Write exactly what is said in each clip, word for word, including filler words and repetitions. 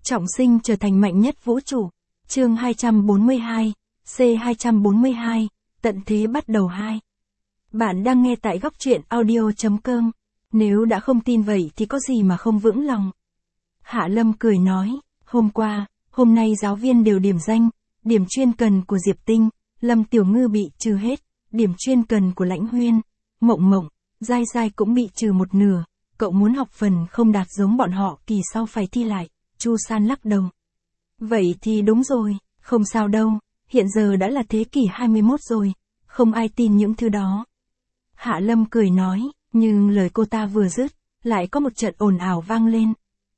Trọng sinh trở thành mạnh nhất vũ trụ. Chương hai trăm bốn mươi hai, C hai trăm bốn mươi hai, tận thế bắt đầu hai. Bạn đang nghe tại góc truyện audio chấm com. Nếu đã không tin vậy thì có gì mà không vững lòng. Hạ Lâm cười nói, hôm qua, hôm nay giáo viên đều điểm danh, điểm chuyên cần của Diệp Tinh, Lâm Tiểu Ngư bị trừ hết, điểm chuyên cần của Lãnh Huyên, Mộng Mộng, Giai Giai cũng bị trừ một nửa, cậu muốn học phần không đạt giống bọn họ kỳ sau phải thi lại, Chu San lắc đầu. Vậy thì đúng rồi, không sao đâu, hiện giờ đã là thế kỷ hai mươi mốt rồi, không ai tin những thứ đó. Hạ Lâm cười nói, nhưng lời cô ta vừa dứt, lại có một trận ồn ào vang lên.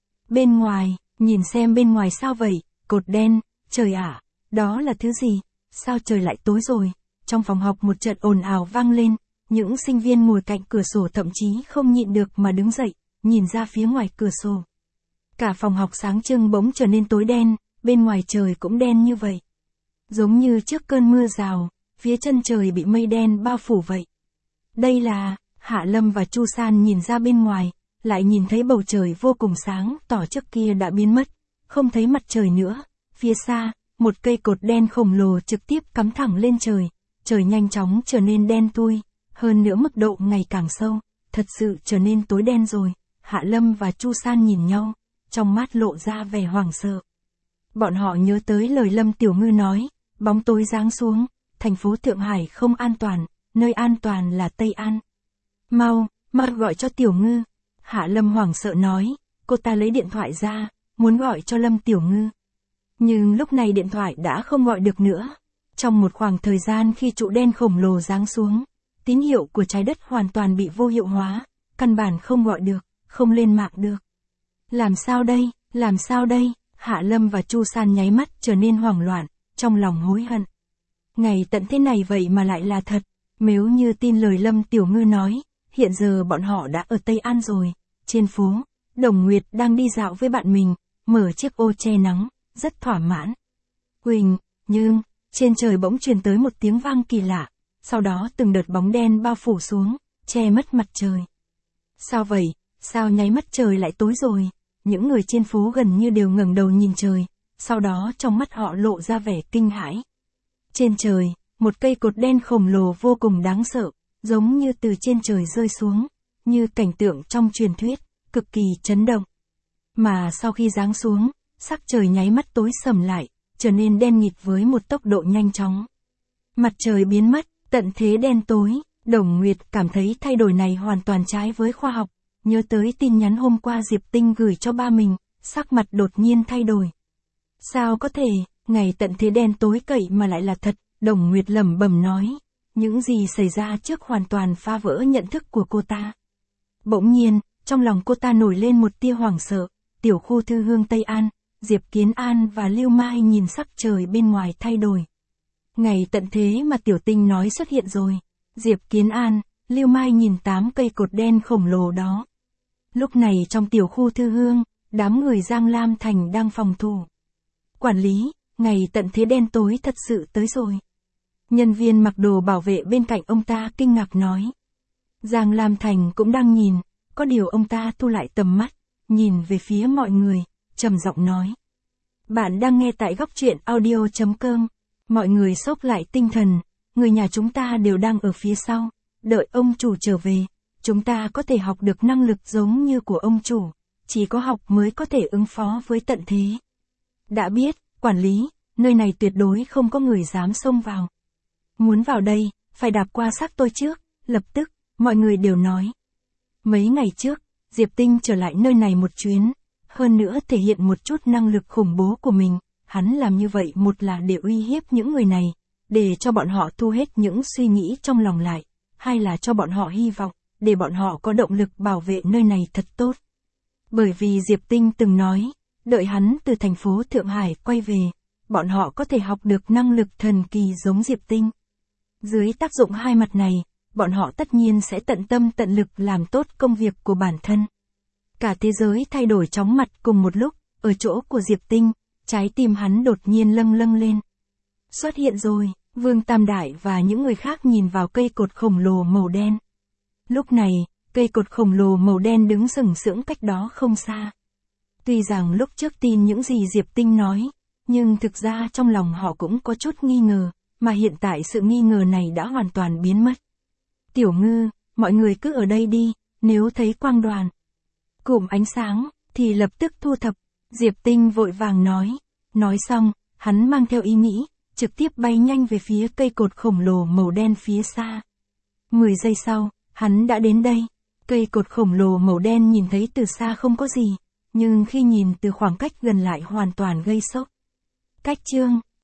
Bên ngoài, nhìn xem bên ngoài sao vậy, cột đen, trời ạ, đó là thứ gì, sao trời lại tối rồi, trong phòng học một trận ồn ào vang lên, những sinh viên ngồi cạnh cửa sổ thậm chí không nhịn được mà đứng dậy, nhìn ra phía ngoài cửa sổ. Cả phòng học sáng trưng bỗng trở nên tối đen, bên ngoài trời cũng đen như vậy. Giống như trước cơn mưa rào, phía chân trời bị mây đen bao phủ vậy. Đây là, Hạ Lâm và Chu San nhìn ra bên ngoài, lại nhìn thấy bầu trời vô cùng sáng, tỏ trước kia đã biến mất, không thấy mặt trời nữa. Phía xa, một cây cột đen khổng lồ trực tiếp cắm thẳng lên trời, trời nhanh chóng trở nên đen thui, hơn nữa mức độ ngày càng sâu, thật sự trở nên tối đen rồi. Hạ Lâm và Chu San nhìn nhau, trong mắt lộ ra vẻ hoảng sợ. Bọn họ nhớ tới lời Lâm Tiểu Ngư nói, bóng tối giáng xuống, thành phố Thượng Hải không an toàn, nơi an toàn là Tây An. Mau, mau gọi cho Tiểu Ngư. Hạ Lâm hoảng sợ nói, cô ta lấy điện thoại ra, muốn gọi cho Lâm Tiểu Ngư. Nhưng lúc này điện thoại đã không gọi được nữa. Trong một khoảng thời gian khi trụ đen khổng lồ giáng xuống, tín hiệu của trái đất hoàn toàn bị vô hiệu hóa, căn bản không gọi được, không lên mạng được. Làm sao đây, làm sao đây? Hạ Lâm và Chu San nháy mắt trở nên hoảng loạn, trong lòng hối hận. Ngày tận thế này vậy mà lại là thật, nếu như tin lời Lâm Tiểu Ngư nói, hiện giờ bọn họ đã ở Tây An rồi. Trên phố, Đồng Nguyệt đang đi dạo với bạn mình, mở chiếc ô che nắng, rất thỏa mãn. Huỳnh, nhưng, trên trời bỗng truyền tới một tiếng vang kỳ lạ, sau đó từng đợt bóng đen bao phủ xuống, che mất mặt trời. Sao vậy, sao nháy mắt trời lại tối rồi? Những người trên phố gần như đều ngẩng đầu nhìn trời, sau đó trong mắt họ lộ ra vẻ kinh hãi. Trên trời, một cây cột đen khổng lồ vô cùng đáng sợ, giống như từ trên trời rơi xuống, như cảnh tượng trong truyền thuyết, cực kỳ chấn động. Mà sau khi giáng xuống, sắc trời nháy mắt tối sầm lại, trở nên đen nghịt với một tốc độ nhanh chóng. Mặt trời biến mất, tận thế đen tối, Đồng Nguyệt cảm thấy thay đổi này hoàn toàn trái với khoa học, nhớ tới tin nhắn hôm qua Diệp Tinh gửi cho ba mình, sắc mặt đột nhiên thay đổi. Sao có thể, ngày tận thế đen tối cậy mà lại là thật, Đồng Nguyệt lẩm bẩm nói, những gì xảy ra trước hoàn toàn phá vỡ nhận thức của cô ta. Bỗng nhiên, trong lòng cô ta nổi lên một tia hoảng sợ, tiểu khu thư hương Tây An, Diệp Kiến An và Lưu Mai nhìn sắc trời bên ngoài thay đổi. Ngày tận thế mà Tiểu Tinh nói xuất hiện rồi. Diệp Kiến An, Lưu Mai nhìn tám cây cột đen khổng lồ đó. Lúc này trong tiểu khu thư hương, đám người Giang Lam Thành đang phòng thủ. Quản lý, ngày tận thế đen tối thật sự tới rồi. Nhân viên mặc đồ bảo vệ bên cạnh ông ta kinh ngạc nói. Giang Lam Thành cũng đang nhìn, có điều ông ta thu lại tầm mắt, nhìn về phía mọi người, trầm giọng nói. Bạn đang nghe tại góc truyện audio chấm com. Mọi người xốc lại tinh thần, người nhà chúng ta đều đang ở phía sau, đợi ông chủ trở về, chúng ta có thể học được năng lực giống như của ông chủ, chỉ có học mới có thể ứng phó với tận thế. Đã biết, quản lý, nơi này tuyệt đối không có người dám xông vào. Muốn vào đây, phải đạp qua xác tôi trước, lập tức, mọi người đều nói. Mấy ngày trước, Diệp Tinh trở lại nơi này một chuyến, hơn nữa thể hiện một chút năng lực khủng bố của mình, hắn làm như vậy một là để uy hiếp những người này, để cho bọn họ thu hết những suy nghĩ trong lòng lại, hai là cho bọn họ hy vọng, để bọn họ có động lực bảo vệ nơi này thật tốt. Bởi vì Diệp Tinh từng nói, đợi hắn từ thành phố Thượng Hải quay về, bọn họ có thể học được năng lực thần kỳ giống Diệp Tinh. Dưới tác dụng hai mặt này, bọn họ tất nhiên sẽ tận tâm tận lực làm tốt công việc của bản thân. Cả thế giới thay đổi chóng mặt cùng một lúc, ở chỗ của Diệp Tinh, trái tim hắn đột nhiên lâng lâng lên. Xuất hiện rồi, Vương Tam Đại và những người khác nhìn vào cây cột khổng lồ màu đen. Lúc này, cây cột khổng lồ màu đen đứng sừng sững cách đó không xa. Tuy rằng lúc trước tin những gì Diệp Tinh nói, nhưng thực ra trong lòng họ cũng có chút nghi ngờ, mà hiện tại sự nghi ngờ này đã hoàn toàn biến mất. Tiểu Ngư, mọi người cứ ở đây đi, nếu thấy quang đoàn, cụm ánh sáng, thì lập tức thu thập. Diệp Tinh vội vàng nói. Nói xong, hắn mang theo ý nghĩ, trực tiếp bay nhanh về phía cây cột khổng lồ màu đen phía xa. Mười giây sau, hắn đã đến đây. Cây cột khổng lồ màu đen nhìn thấy từ xa không có gì, nhưng khi nhìn từ khoảng cách gần lại hoàn toàn gây sốc. Cách chương